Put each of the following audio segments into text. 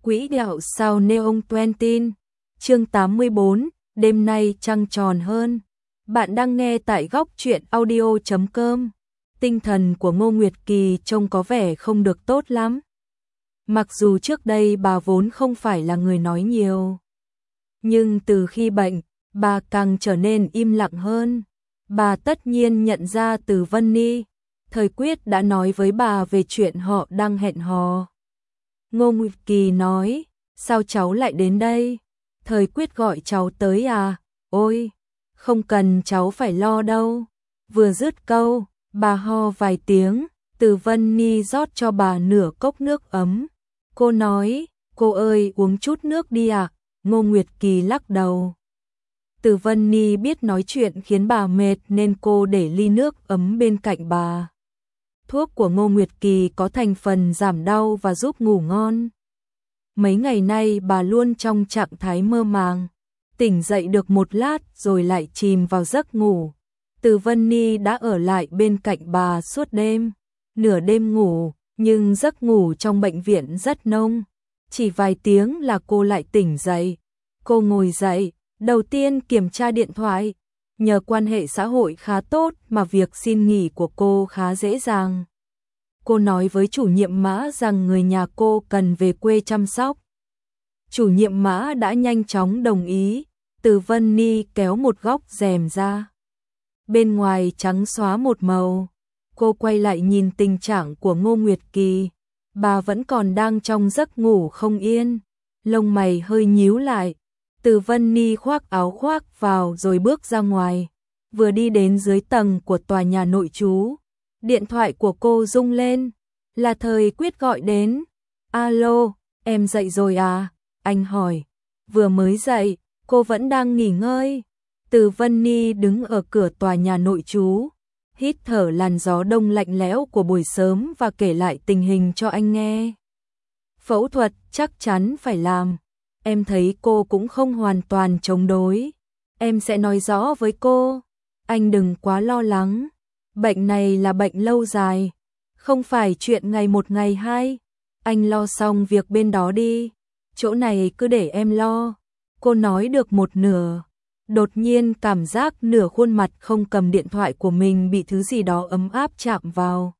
Quỹ đạo sao Neon 20, chương 84, đêm nay trăng tròn hơn. Bạn đang nghe tại góc truyện audio.com. Tinh thần của Ngô Nguyệt Kỳ trông có vẻ không được tốt lắm. Mặc dù trước đây bà vốn không phải là người nói nhiều, nhưng từ khi bệnh, bà càng trở nên im lặng hơn. Bà tất nhiên nhận ra từ Vân Ni, Thời Quyết đã nói với bà về chuyện họ đang hẹn hò. Ngô Nguyệt Kỳ nói, sao cháu lại đến đây? Thời Quyết gọi cháu tới à? Ôi, không cần cháu phải lo đâu. Vừa dứt câu, bà ho vài tiếng, Từ Vân Ni rót cho bà nửa cốc nước ấm. Cô nói, cô ơi uống chút nước đi ạ. Ngô Nguyệt Kỳ lắc đầu. Từ Vân Ni biết nói chuyện khiến bà mệt nên cô để ly nước ấm bên cạnh bà. Thuốc của Ngô Nguyệt Kỳ có thành phần giảm đau và giúp ngủ ngon. Mấy ngày nay bà luôn trong trạng thái mơ màng, tỉnh dậy được một lát rồi lại chìm vào giấc ngủ. Từ Vân Ni đã ở lại bên cạnh bà suốt đêm, nửa đêm ngủ, nhưng giấc ngủ trong bệnh viện rất nông. Chỉ vài tiếng là cô lại tỉnh dậy. Cô ngồi dậy, đầu tiên kiểm tra điện thoại. Nhờ quan hệ xã hội khá tốt mà việc xin nghỉ của cô khá dễ dàng. Cô nói với chủ nhiệm Mã rằng người nhà cô cần về quê chăm sóc. Chủ nhiệm Mã đã nhanh chóng đồng ý. Từ Vân Ni kéo một góc rèm ra. Bên ngoài trắng xóa một màu. Cô quay lại nhìn tình trạng của Ngô Nguyệt Kỳ. Bà vẫn còn đang trong giấc ngủ không yên. Lông mày hơi nhíu lại. Từ Vân Ni khoác áo khoác vào rồi bước ra ngoài. Vừa đi đến dưới tầng của tòa nhà nội trú, điện thoại của cô rung lên. Là Thời Quyết gọi đến. Alo, em dậy rồi à? Anh hỏi. Vừa mới dậy, cô vẫn đang nghỉ ngơi. Từ Vân Ni đứng ở cửa tòa nhà nội trú, hít thở làn gió đông lạnh lẽo của buổi sớm và kể lại tình hình cho anh nghe. Phẫu thuật chắc chắn phải làm. Em thấy cô cũng không hoàn toàn chống đối. Em sẽ nói rõ với cô. Anh đừng quá lo lắng. Bệnh này là bệnh lâu dài, không phải chuyện ngày một ngày hai. Anh lo xong việc bên đó đi. Chỗ này cứ để em lo. Cô nói được một nửa. Đột nhiên cảm giác nửa khuôn mặt không cầm điện thoại của mình bị thứ gì đó ấm áp chạm vào.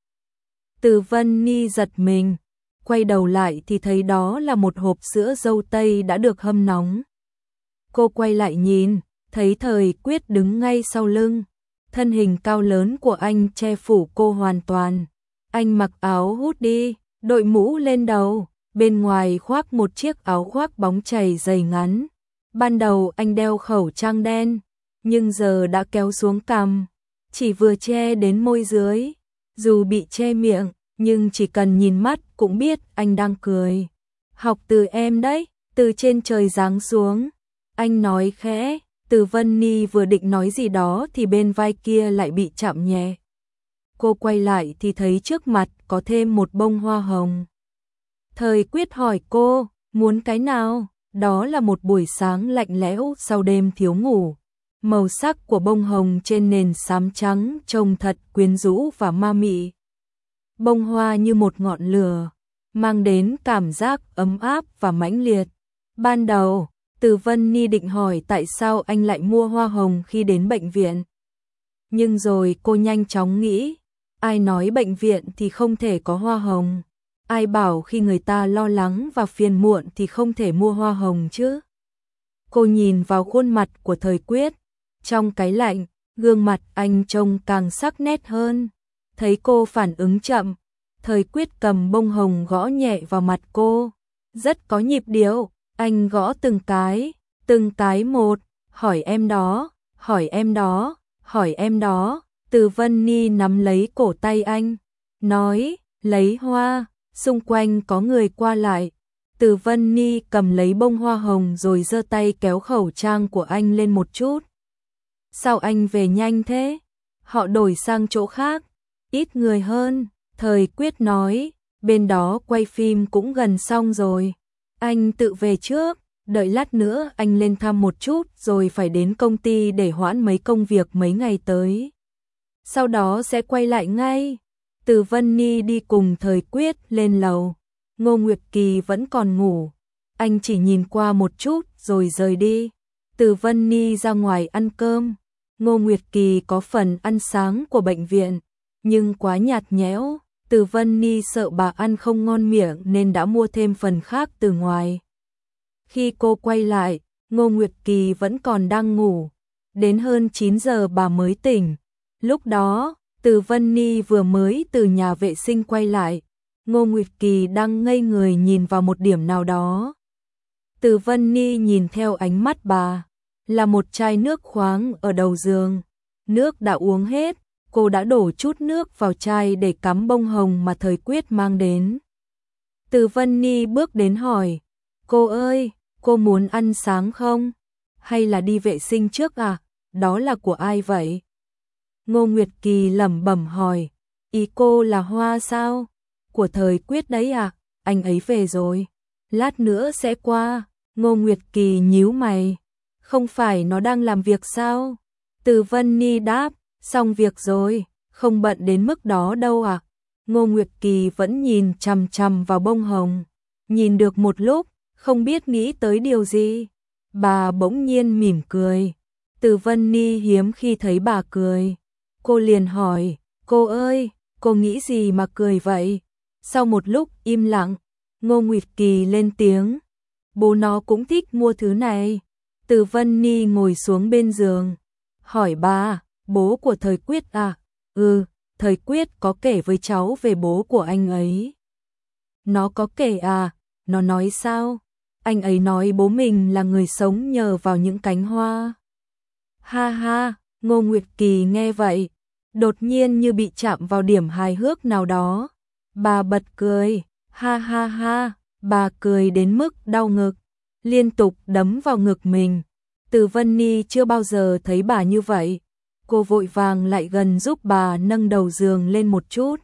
Từ Vân Ni giật mình. Quay đầu lại thì thấy đó là một hộp sữa dâu tây đã được hâm nóng. Cô quay lại nhìn, thấy Thời Quyết đứng ngay sau lưng. Thân hình cao lớn của anh che phủ cô hoàn toàn. Anh mặc áo hoodie, đội mũ lên đầu, bên ngoài khoác một chiếc áo khoác bóng chày dày ngắn. Ban đầu anh đeo khẩu trang đen, nhưng giờ đã kéo xuống cằm, chỉ vừa che đến môi dưới. Dù bị che miệng, nhưng chỉ cần nhìn mắt cũng biết anh đang cười. Học từ em đấy, từ trên trời giáng xuống. Anh nói khẽ. Từ Vân Ni vừa định nói gì đó thì bên vai kia lại bị chạm nhẹ. Cô quay lại thì thấy trước mặt có thêm một bông hoa hồng. Thời Quyết hỏi cô, muốn cái nào? Đó là một buổi sáng lạnh lẽo sau đêm thiếu ngủ. Màu sắc của bông hồng trên nền xám trắng trông thật quyến rũ và ma mị. Bông hoa như một ngọn lửa, mang đến cảm giác ấm áp và mãnh liệt. Ban đầu, Từ Vân Ni định hỏi tại sao anh lại mua hoa hồng khi đến bệnh viện. Nhưng rồi cô nhanh chóng nghĩ, ai nói bệnh viện thì không thể có hoa hồng? Ai bảo khi người ta lo lắng và phiền muộn thì không thể mua hoa hồng chứ? Cô nhìn vào khuôn mặt của Thời Quyết. Trong cái lạnh, gương mặt anh trông càng sắc nét hơn. Thấy cô phản ứng chậm, Thời Quyết cầm bông hồng gõ nhẹ vào mặt cô. Rất có nhịp điệu. Anh gõ từng cái một, hỏi em đó, hỏi em đó, hỏi em đó. Từ Vân Ni nắm lấy cổ tay anh, nói, lấy hoa. Xung quanh có người qua lại. Từ Vân Ni cầm lấy bông hoa hồng rồi giơ tay kéo khẩu trang của anh lên một chút. Sao anh về nhanh thế? Họ đổi sang chỗ khác, ít người hơn. Thời Quyết nói, bên đó quay phim cũng gần xong rồi. Anh tự về trước, đợi lát nữa anh lên thăm một chút rồi phải đến công ty để hoãn mấy công việc mấy ngày tới. Sau đó sẽ quay lại ngay. Từ Vân Ni đi cùng Thời Quyết lên lầu. Ngô Nguyệt Kỳ vẫn còn ngủ. anh chỉ nhìn qua một chút rồi rời đi. Từ Vân Ni ra ngoài ăn cơm. Ngô Nguyệt Kỳ có phần ăn sáng của bệnh viện, nhưng quá nhạt nhẽo. Từ Vân Ni sợ bà ăn không ngon miệng nên đã mua thêm phần khác từ ngoài. Khi cô quay lại, Ngô Nguyệt Kỳ vẫn còn đang ngủ. Đến hơn 9 giờ bà mới tỉnh. Lúc đó, Từ Vân Ni vừa mới từ nhà vệ sinh quay lại. Ngô Nguyệt Kỳ đang ngây người nhìn vào một điểm nào đó. Từ Vân Ni nhìn theo ánh mắt bà, là một chai nước khoáng ở đầu giường. Nước đã uống hết, cô đã đổ chút nước vào chai để cắm bông hồng mà Thời Quyết mang đến. Từ Vân Ni bước đến hỏi, cô ơi, cô muốn ăn sáng không? Hay là đi vệ sinh trước à? Đó là của ai vậy? Ngô Nguyệt Kỳ lẩm bẩm hỏi, ý cô là hoa sao? Của Thời Quyết đấy à? Anh ấy về rồi. Lát nữa sẽ qua. Ngô Nguyệt Kỳ nhíu mày. Không phải nó đang làm việc sao? Từ Vân Ni đáp, xong việc rồi, không bận đến mức đó đâu à? Ngô Nguyệt Kỳ vẫn nhìn chằm chằm vào bông hồng. Nhìn được một lúc, không biết nghĩ tới điều gì. Bà bỗng nhiên mỉm cười. Từ Vân Ni hiếm khi thấy bà cười. Cô liền hỏi, cô ơi, cô nghĩ gì mà cười vậy? Sau một lúc im lặng, Ngô Nguyệt Kỳ lên tiếng, bố nó cũng thích mua thứ này. Từ Vân Ni ngồi xuống bên giường, hỏi bà, bố của Thời Quyết à? Ừ, Thời Quyết có kể với cháu về bố của anh ấy. Nó có kể à? Nó nói sao? Anh ấy nói bố mình là người sống nhờ vào những cánh hoa. Ha ha, Ngô Nguyệt Kỳ nghe vậy, đột nhiên như bị chạm vào điểm hài hước nào đó. Bà bật cười, ha ha ha, bà cười đến mức đau ngực, liên tục đấm vào ngực mình. Từ Vân Ni chưa bao giờ thấy bà như vậy. Cô vội vàng lại gần giúp bà nâng đầu giường lên một chút,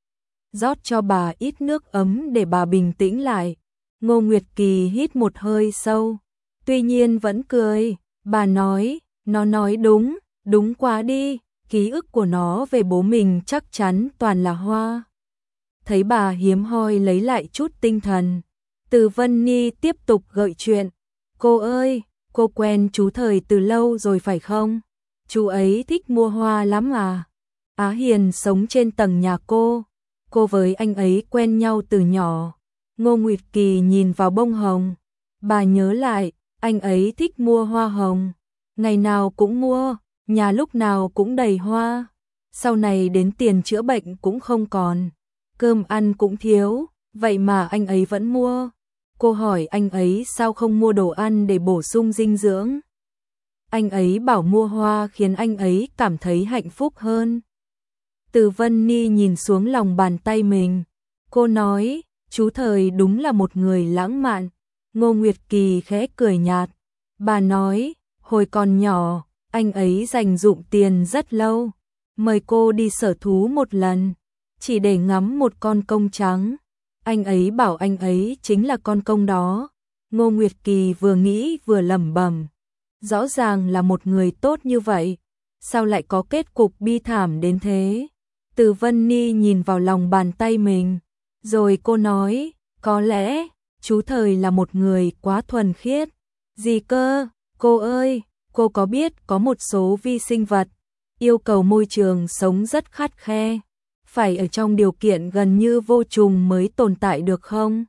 rót cho bà ít nước ấm để bà bình tĩnh lại. Ngô Nguyệt Kỳ hít một hơi sâu, tuy nhiên vẫn cười. Bà nói, nó nói đúng, đúng quá đi, ký ức của nó về bố mình chắc chắn toàn là hoa. Thấy bà hiếm hoi lấy lại chút tinh thần, Từ Vân Ni tiếp tục gợi chuyện. Cô ơi, cô quen chú Thời từ lâu rồi phải không? Chú ấy thích mua hoa lắm à? Á Hiền sống trên tầng nhà cô với anh ấy quen nhau từ nhỏ. Ngô Nguyệt Kỳ nhìn vào bông hồng, bà nhớ lại, anh ấy thích mua hoa hồng, ngày nào cũng mua, nhà lúc nào cũng đầy hoa. Sau này đến tiền chữa bệnh cũng không còn, cơm ăn cũng thiếu, vậy mà anh ấy vẫn mua. Cô hỏi anh ấy sao không mua đồ ăn để bổ sung dinh dưỡng. Anh ấy bảo mua hoa khiến anh ấy cảm thấy hạnh phúc hơn. Từ Vân Ni nhìn xuống lòng bàn tay mình, cô nói, chú Thời đúng là một người lãng mạn. Ngô Nguyệt Kỳ khẽ cười nhạt, bà nói, hồi còn nhỏ, anh ấy dành dụm tiền rất lâu, mời cô đi sở thú một lần, chỉ để ngắm một con công trắng. Anh ấy bảo anh ấy chính là con công đó. Ngô Nguyệt Kỳ vừa nghĩ vừa lẩm bẩm, rõ ràng là một người tốt như vậy, sao lại có kết cục bi thảm đến thế? Từ Vân Ni nhìn vào lòng bàn tay mình, rồi cô nói, có lẽ chú Thời là một người quá thuần khiết. Gì cơ? Cô ơi, cô có biết có một số vi sinh vật yêu cầu môi trường sống rất khắt khe, phải ở trong điều kiện gần như vô trùng mới tồn tại được không?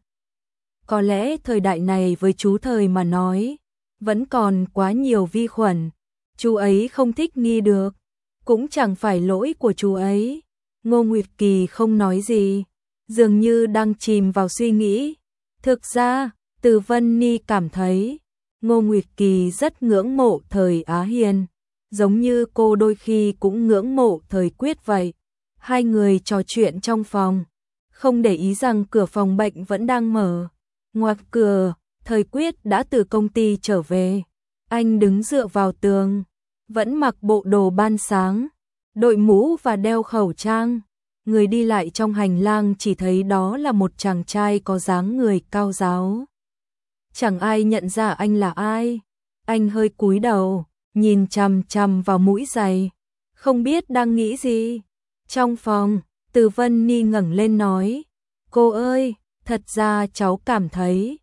Có lẽ thời đại này với chú Thời mà nói, vẫn còn quá nhiều vi khuẩn, chú ấy không thích nghi được, cũng chẳng phải lỗi của chú ấy. Ngô Nguyệt Kỳ không nói gì, dường như đang chìm vào suy nghĩ. Thực ra, Từ Vân Ni cảm thấy Ngô Nguyệt Kỳ rất ngưỡng mộ Thời Á Hiền, giống như cô đôi khi cũng ngưỡng mộ Thời Quyết vậy. Hai người trò chuyện trong phòng, không để ý rằng cửa phòng bệnh vẫn đang mở. Ngoài cửa, Thời Quyết đã từ công ty trở về. Anh đứng dựa vào tường, vẫn mặc bộ đồ ban sáng, đội mũ và đeo khẩu trang. Người đi lại trong hành lang chỉ thấy đó là một chàng trai có dáng người cao ráo. Chẳng ai nhận ra anh là ai. Anh hơi cúi đầu, nhìn chằm chằm vào mũi giày, không biết đang nghĩ gì. Trong phòng, Từ Vân Ni ngẩng lên nói, cô ơi, thật ra cháu cảm thấy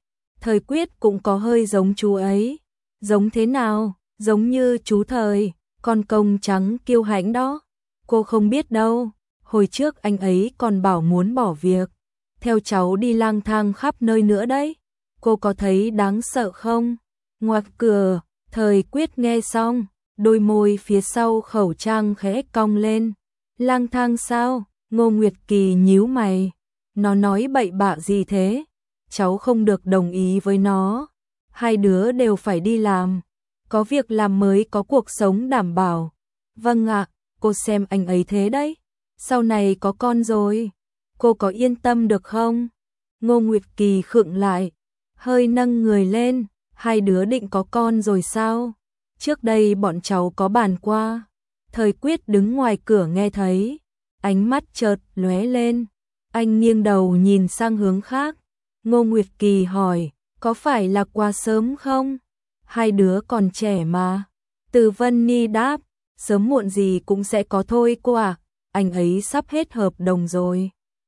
Thời Quyết cũng có hơi giống chú ấy. Giống thế nào? Giống như chú Thời, con công trắng kiêu hãnh đó. Cô không biết đâu, hồi trước anh ấy còn bảo muốn bỏ việc, theo cháu đi lang thang khắp nơi nữa đấy. Cô có thấy đáng sợ không? Ngoặc cửa, Thời Quyết nghe xong, đôi môi phía sau khẩu trang khẽ cong lên. Lang thang sao? Ngô Nguyệt Kỳ nhíu mày. Nó nói bậy bạ gì thế? Cháu không được đồng ý với nó. Hai đứa đều phải đi làm. Có việc làm mới có cuộc sống đảm bảo. Vâng ạ, cô xem anh ấy thế đấy. Sau này có con rồi, cô có yên tâm được không? Ngô Nguyệt Kỳ khựng lại, hơi nâng người lên. Hai đứa định có con rồi sao? Trước đây bọn cháu có bàn qua. Thời Quyết đứng ngoài cửa nghe thấy, ánh mắt chợt lóe lên. Anh nghiêng đầu nhìn sang hướng khác. Ngô Nguyệt Kỳ hỏi, có phải là quá sớm không? Hai đứa còn trẻ mà. Từ Vân Ni đáp, sớm muộn gì cũng sẽ có thôi cô ạ. Anh ấy sắp hết hợp đồng rồi.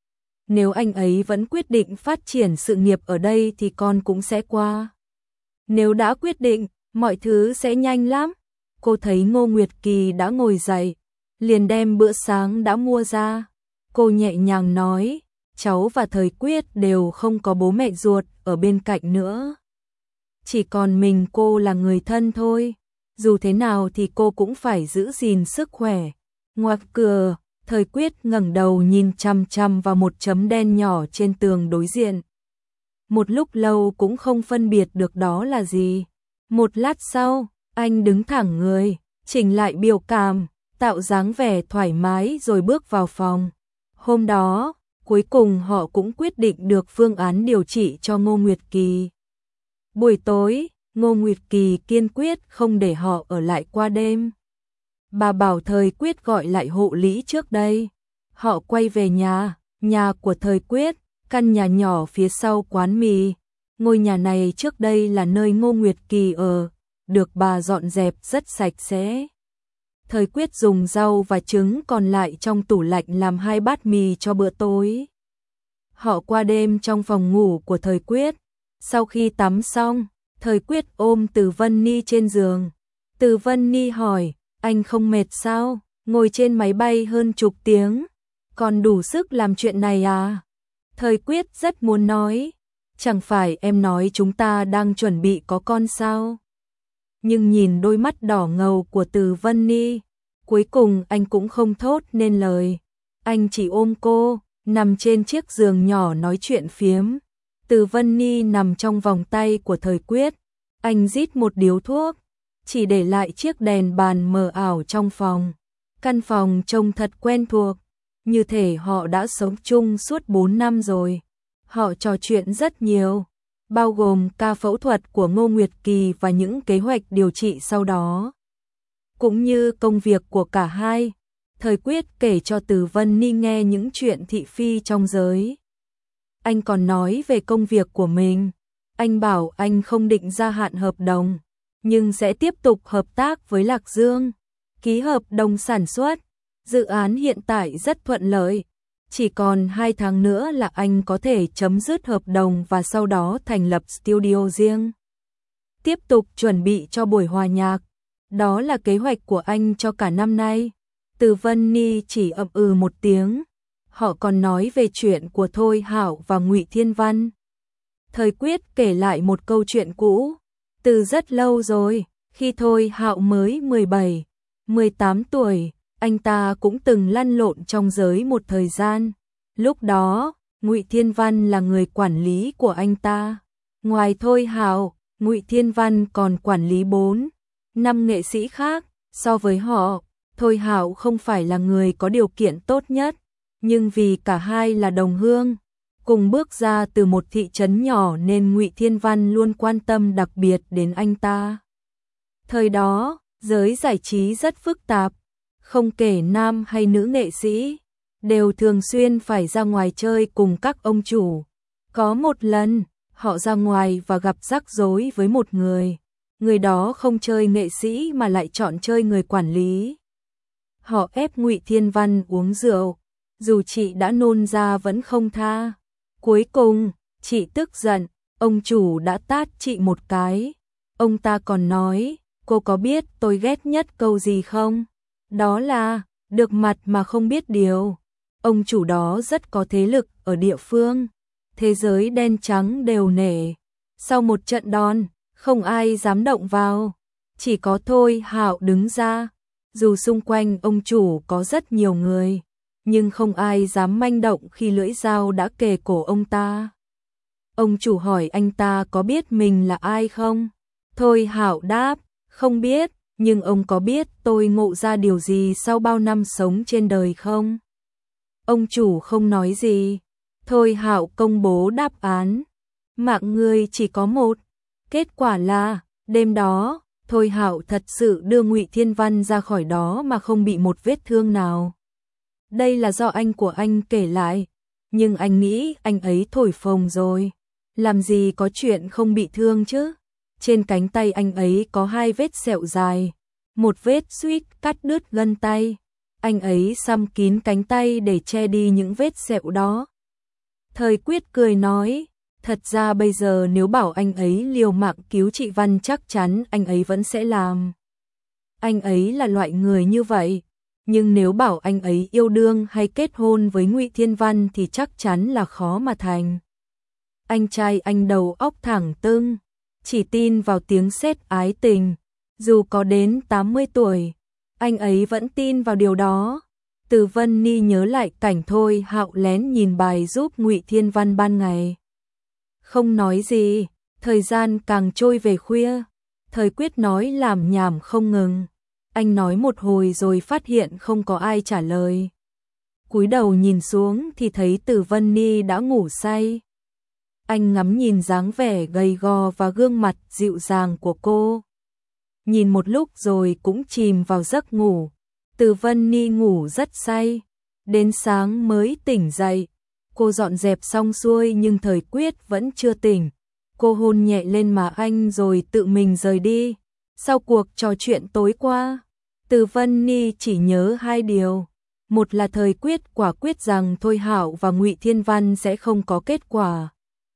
Nếu anh ấy vẫn quyết định phát triển sự nghiệp ở đây thì con cũng sẽ qua. Nếu đã quyết định, mọi thứ sẽ nhanh lắm. Cô thấy Ngô Nguyệt Kỳ đã ngồi dậy, liền đem bữa sáng đã mua ra. Cô nhẹ nhàng nói, cháu và Thời Quyết đều không có bố mẹ ruột ở bên cạnh nữa. Chỉ còn mình cô là người thân thôi. Dù thế nào thì cô cũng phải giữ gìn sức khỏe. Ngoặc cửa, Thời Quyết ngẩng đầu nhìn chằm chằm vào một chấm đen nhỏ trên tường đối diện. Một lúc lâu cũng không phân biệt được đó là gì. Một lát sau, anh đứng thẳng người, chỉnh lại biểu cảm, tạo dáng vẻ thoải mái rồi bước vào phòng. Hôm đó, cuối cùng họ cũng quyết định được phương án điều trị cho Ngô Nguyệt Kỳ. Buổi tối, Ngô Nguyệt Kỳ kiên quyết không để họ ở lại qua đêm. Bà bảo Thời Quyết gọi lại hộ lý trước đây. Họ quay về nhà của Thời Quyết, căn nhà nhỏ phía sau quán mì. Ngôi nhà này trước đây là nơi Ngô Nguyệt Kỳ ở, được bà dọn dẹp rất sạch sẽ. Thời Quyết dùng rau và trứng còn lại trong tủ lạnh làm 2 bát mì cho bữa tối. Họ qua đêm trong phòng ngủ của Thời Quyết. Sau khi tắm xong, Thời Quyết ôm Từ Vân Ni trên giường. Từ Vân Ni hỏi, anh không mệt sao? Ngồi trên máy bay hơn chục tiếng, còn đủ sức làm chuyện này à? Thời Quyết rất muốn nói, chẳng phải em nói chúng ta đang chuẩn bị có con sao? Nhưng nhìn đôi mắt đỏ ngầu của Từ Vân Ni, cuối cùng anh cũng không thốt nên lời. Anh chỉ ôm cô, nằm trên chiếc giường nhỏ nói chuyện phiếm. Từ Vân Ni nằm trong vòng tay của Thời Quyết. Anh rít một điếu thuốc, chỉ để lại chiếc đèn bàn mờ ảo trong phòng. Căn phòng trông thật quen thuộc, như thể họ đã sống chung suốt 4 năm rồi. Họ trò chuyện rất nhiều, bao gồm ca phẫu thuật của Ngô Nguyệt Kỳ và những kế hoạch điều trị sau đó, cũng như công việc của cả hai. Thời Quyết kể cho Từ Vân Ni nghe những chuyện thị phi trong giới. Anh còn nói về công việc của mình. Anh bảo anh không định gia hạn hợp đồng, nhưng sẽ tiếp tục hợp tác với Lạc Dương, ký hợp đồng sản xuất. Dự án hiện tại rất thuận lợi, chỉ còn 2 tháng nữa là anh có thể chấm dứt hợp đồng và sau đó thành lập studio riêng. Tiếp tục chuẩn bị cho buổi hòa nhạc, đó là kế hoạch của anh cho cả năm nay. Từ Vân Ni chỉ ậm ừ một tiếng. Họ còn nói về chuyện của Thôi Hạo và Ngụy Thiên Văn. Thời Quyết kể lại một câu chuyện cũ, từ rất lâu rồi, khi Thôi Hạo mới 17, 18 tuổi, anh ta cũng từng lăn lộn trong giới một thời gian. Lúc đó, Ngụy Thiên Văn là người quản lý của anh ta. Ngoài Thôi Hạo, Ngụy Thiên Văn còn quản lý 4, 5 nghệ sĩ khác. So với họ, Thôi Hạo không phải là người có điều kiện tốt nhất, nhưng vì cả hai là đồng hương, cùng bước ra từ một thị trấn nhỏ nên Ngụy Thiên Văn luôn quan tâm đặc biệt đến anh ta. Thời đó, giới giải trí rất phức tạp, không kể nam hay nữ nghệ sĩ, đều thường xuyên phải ra ngoài chơi cùng các ông chủ. Có một lần, họ ra ngoài và gặp rắc rối với một người. Người đó không chơi nghệ sĩ mà lại chọn chơi người quản lý. Họ ép Ngụy Thiên Văn uống rượu, dù chị đã nôn ra vẫn không tha. Cuối cùng, chị tức giận, Ông chủ đã tát chị một cái. Ông ta còn nói, cô có biết tôi ghét nhất câu gì không? Đó là, được mặt mà không biết điều. Ông chủ đó rất có thế lực ở địa phương. Thế giới đen trắng đều nể. Sau một trận đòn, không ai dám động vào. Chỉ có Thôi Hạo đứng ra. Dù xung quanh ông chủ có rất nhiều người, nhưng không ai dám manh động khi lưỡi dao đã kề cổ ông ta. Ông chủ hỏi anh ta có biết mình là ai không? Thôi Hạo đáp, không biết, nhưng ông có biết tôi ngộ ra điều gì sau bao năm sống trên đời không? Ông chủ không nói gì. Thôi Hạo công bố đáp án. Mạng người chỉ có một. Kết quả là, đêm đó, Thôi Hạo thật sự đưa Ngụy Thiên Văn ra khỏi đó mà không bị một vết thương nào. Đây là do anh của anh kể lại, nhưng anh nghĩ anh ấy thổi phồng rồi. Làm gì có chuyện không bị thương chứ? Trên cánh tay anh ấy có 2 vết sẹo dài, một vết suýt cắt đứt gân tay. Anh ấy xăm kín cánh tay để che đi những vết sẹo đó. Thời Quyết cười nói, thật ra bây giờ nếu bảo anh ấy liều mạng cứu chị Văn chắc chắn anh ấy vẫn sẽ làm. Anh ấy là loại người như vậy. Nhưng nếu bảo anh ấy yêu đương hay kết hôn với Ngụy Thiên Văn thì chắc chắn là khó mà thành. Anh trai anh đầu óc thẳng tưng, chỉ tin vào tiếng sét ái tình. Dù có đến 80 tuổi, anh ấy vẫn tin vào điều đó. Từ Vân Ni nhớ lại cảnh Thôi Hạo lén nhìn bài giúp Ngụy Thiên Văn ban ngày. Không nói gì, thời gian càng trôi về khuya. Thời Quyết nói làm nhảm không ngừng. Anh nói một hồi rồi phát hiện không có ai trả lời. Cúi đầu nhìn xuống thì thấy Từ Vân Ni đã ngủ say. Anh ngắm nhìn dáng vẻ gầy gò và gương mặt dịu dàng của cô. Nhìn một lúc rồi cũng chìm vào giấc ngủ. Từ Vân Ni ngủ rất say. Đến sáng mới tỉnh dậy. Cô dọn dẹp xong xuôi nhưng Thời Quyết vẫn chưa tỉnh. Cô hôn nhẹ lên má anh rồi tự mình rời đi. Sau cuộc trò chuyện tối qua, Từ Vân Ni chỉ nhớ 2 điều. Một là Thời Quyết quả quyết rằng Thôi Hạo và Ngụy Thiên Văn sẽ không có kết quả.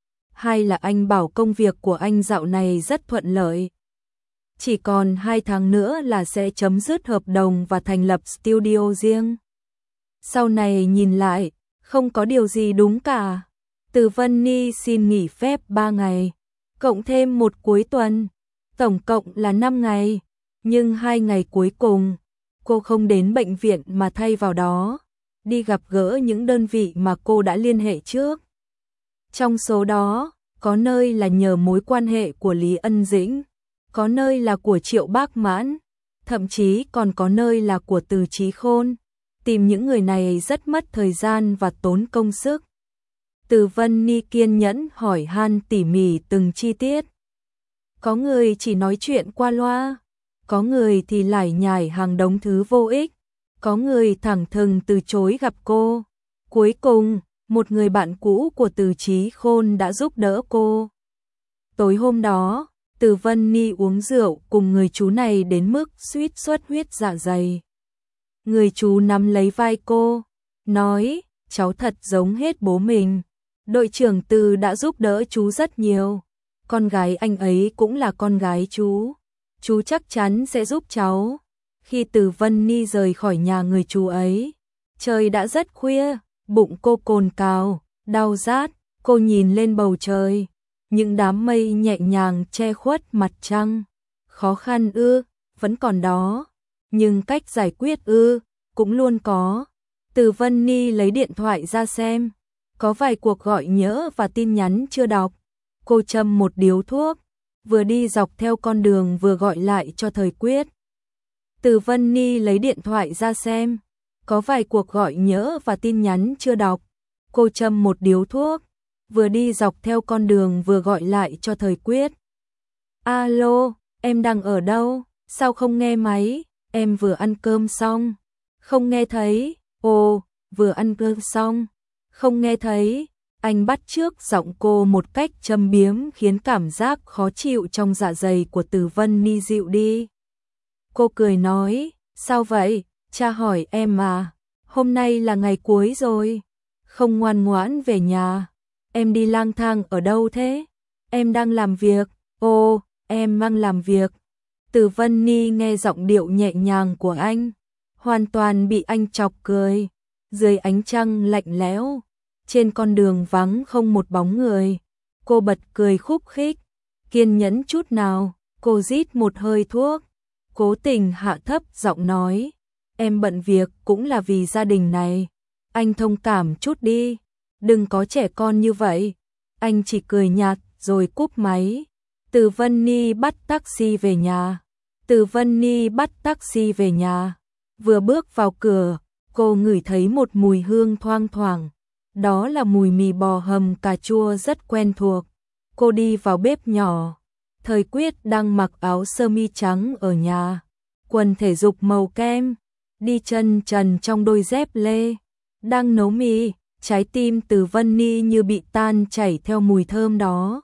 2 là anh bảo công việc của anh dạo này rất thuận lợi. Chỉ còn 2 tháng nữa là sẽ chấm dứt hợp đồng và thành lập studio riêng. Sau này nhìn lại, không có điều gì đúng cả. Từ Vân Ni xin nghỉ phép 3 ngày, cộng thêm một cuối tuần, tổng cộng là 5 ngày. Nhưng 2 ngày cuối cùng, cô không đến bệnh viện mà thay vào đó, đi gặp gỡ những đơn vị mà cô đã liên hệ trước. Trong số đó, có nơi là nhờ mối quan hệ của Lý Ân Dĩnh, có nơi là của Triệu Bác Mãn, thậm chí còn có nơi là của Từ Chí Khôn. Tìm những người này rất mất thời gian và tốn công sức. Từ Vân Ni kiên nhẫn hỏi han tỉ mỉ từng chi tiết. Có người chỉ nói chuyện qua loa, có người thì lải nhải hàng đống thứ vô ích, có người thẳng thừng từ chối gặp cô. Cuối cùng, một người bạn cũ của Từ Chí Khôn đã giúp đỡ cô. Tối hôm đó, Từ Vân Ni uống rượu cùng người chú này đến mức suýt xuất huyết dạ dày. Người chú nắm lấy vai cô, nói, cháu thật giống hết bố mình. Đội trưởng Từ đã giúp đỡ chú rất nhiều. Con gái anh ấy cũng là con gái chú. Chú chắc chắn sẽ giúp cháu. Khi Từ Vân Ni rời khỏi nhà người chú ấy, trời đã rất khuya, bụng cô cồn cào, đau rát, cô nhìn lên bầu trời. Những đám mây nhẹ nhàng che khuất mặt trăng. Khó khăn vẫn còn đó. Nhưng cách giải quyết cũng luôn có. Từ Vân Ni lấy điện thoại ra xem. Có vài cuộc gọi nhỡ và tin nhắn chưa đọc. Cô châm một điếu thuốc, vừa đi dọc theo con đường vừa gọi lại cho Thời Quyết. Từ Vân Ni lấy điện thoại ra xem. Có vài cuộc gọi nhỡ và tin nhắn chưa đọc. Cô châm một điếu thuốc, vừa đi dọc theo con đường vừa gọi lại cho Thời Quyết. Alo, em đang ở đâu? Sao không nghe máy? Em vừa ăn cơm xong. Không nghe thấy. Ồ, vừa ăn cơm xong. Không nghe thấy. Anh bắt chước giọng cô một cách châm biếm khiến cảm giác khó chịu trong dạ dày của Từ Vân Ni dịu đi. Cô cười nói, sao vậy? Cha hỏi em à, hôm nay là ngày cuối rồi. Không ngoan ngoãn về nhà. Em đi lang thang ở đâu thế? Em đang làm việc. Ồ, em đang làm việc. Từ Vân Ni nghe giọng điệu nhẹ nhàng của anh, hoàn toàn bị anh chọc cười. Dưới ánh trăng lạnh lẽo, trên con đường vắng không một bóng người, cô bật cười khúc khích. Kiên nhẫn chút nào, cô rít một hơi thuốc, cố tình hạ thấp giọng nói, em bận việc cũng là vì gia đình này, anh thông cảm chút đi, đừng có trẻ con như vậy. Anh chỉ cười nhạt rồi cúp máy. Từ Vân Ni bắt taxi về nhà. Từ Vân Ni bắt taxi về nhà. Vừa bước vào cửa, cô ngửi thấy một mùi hương thoang thoảng. Đó là mùi mì bò hầm cà chua rất quen thuộc. Cô đi vào bếp nhỏ. Thời Quyết đang mặc áo sơ mi trắng ở nhà, quần thể dục màu kem, đi chân trần trong đôi dép lê, đang nấu mì. Trái tim Từ Vân Ni như bị tan chảy theo mùi thơm đó.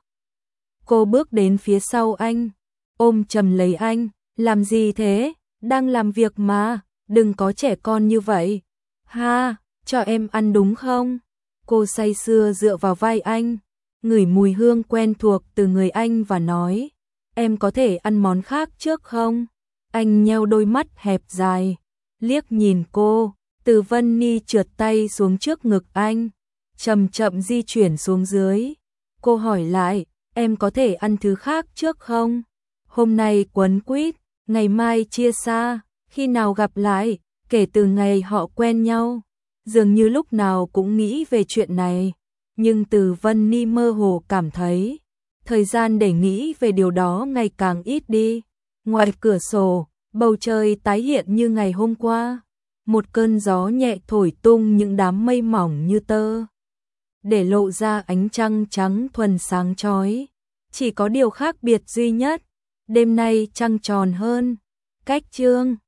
Cô bước đến phía sau anh, ôm chầm lấy anh, làm gì thế, đang làm việc mà, đừng có trẻ con như vậy. Ha, cho em ăn đúng không? Cô say sưa dựa vào vai anh, ngửi mùi hương quen thuộc từ người anh và nói, em có thể ăn món khác trước không? Anh nheo đôi mắt hẹp dài, liếc nhìn cô. Từ Vân Ni trượt tay xuống trước ngực anh, chậm chậm di chuyển xuống dưới. Cô hỏi lại, em có thể ăn thứ khác trước không? Hôm nay quấn quýt, ngày mai chia xa, khi nào gặp lại? Kể từ ngày họ quen nhau, dường như lúc nào cũng nghĩ về chuyện này. Nhưng Từ Vân Ni mơ hồ cảm thấy, thời gian để nghĩ về điều đó ngày càng ít đi. Ngoài cửa sổ, bầu trời tái hiện như ngày hôm qua. Một cơn gió nhẹ thổi tung những đám mây mỏng như tơ, để lộ ra ánh trăng trắng thuần sáng chói. Chỉ có điều khác biệt duy nhất, đêm nay trăng tròn hơn. Cách chương